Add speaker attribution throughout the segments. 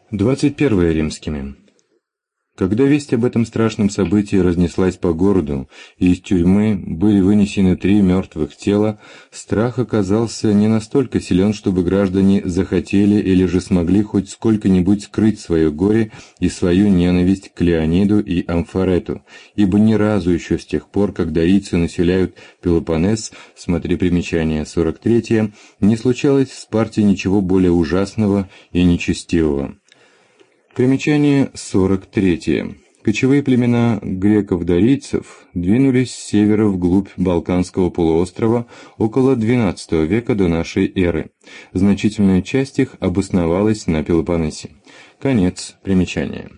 Speaker 1: 21 римскими. Когда весть об этом страшном событии разнеслась по городу, и из тюрьмы были вынесены 3 мертвых тела, страх оказался не настолько силен, чтобы граждане захотели или же смогли хоть сколько-нибудь скрыть свое горе и свою ненависть к Леониду и Амфарету, ибо ни разу еще с тех пор, как дарийцы населяют Пелопоннес, смотри примечание 43, не случалось в Спарте ничего более ужасного и нечестивого. Примечание 43. Кочевые племена греков-дарийцев двинулись с севера вглубь Балканского полуострова около XII века до нашей эры. Значительная часть их обосновалась на Пелопоннесе. Конец примечания.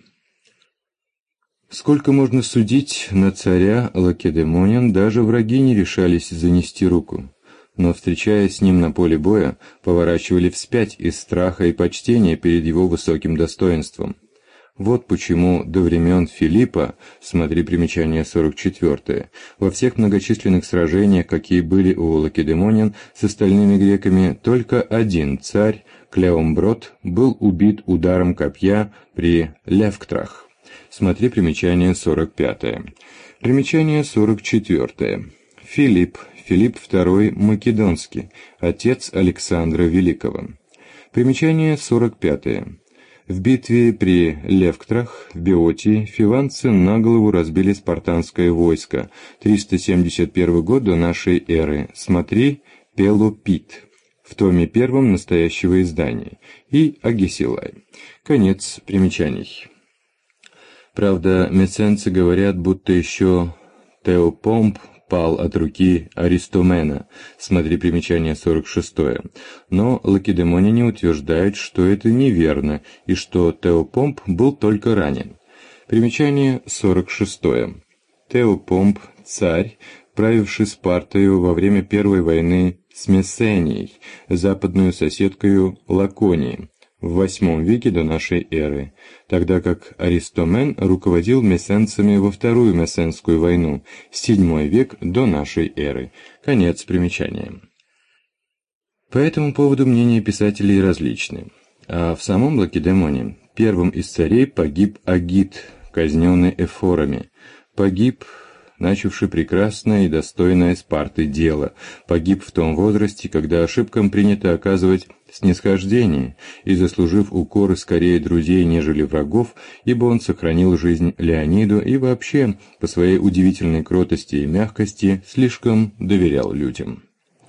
Speaker 1: Сколько можно судить на царя Лакедемонян, даже враги не решались занести руку, но, встречаясь с ним на поле боя, поворачивали вспять из страха и почтения перед его высоким достоинством. Вот почему до времен Филиппа, смотри примечание 44, во всех многочисленных сражениях, какие были у Лакедемонян с остальными греками, только один царь, Клеомброд, был убит ударом копья при Левктрах. Смотри примечание 45. Примечание 44. Филипп II Македонский, отец Александра Великого. Примечание 45. В битве при Левктрах в Беотии фиванцы на голову разбили спартанское войско. 371 год до нашей эры. Смотри Пелопит в томе 1 настоящего издания. И Агесилай. Конец примечаний. Правда, мессенцы говорят, будто еще Теопомп пал от руки Аристомена, смотри примечание 46, но лакедемоняне утверждают, что это неверно и что Теопомп был только ранен. Примечание 46. Теопомп, царь, правивший Спартою во время Первой войны с Мессенией, западную соседкою Лаконии, в VIII веке до нашей эры, тогда как Аристомен руководил мессенцами во Вторую Мессенскую войну, VII век до нашей эры. Конец примечания. По этому поводу мнения писателей различны. А в самом Лакедемоне первым из царей погиб Агит, казненный эфорами. Погиб, начавший прекрасное и достойное Спарты дело, погиб в том возрасте, когда ошибкам принято оказывать снисхождение, и заслужив укоры скорее друзей, нежели врагов, ибо он сохранил жизнь Леониду и вообще, по своей удивительной кротости и мягкости, слишком доверял людям.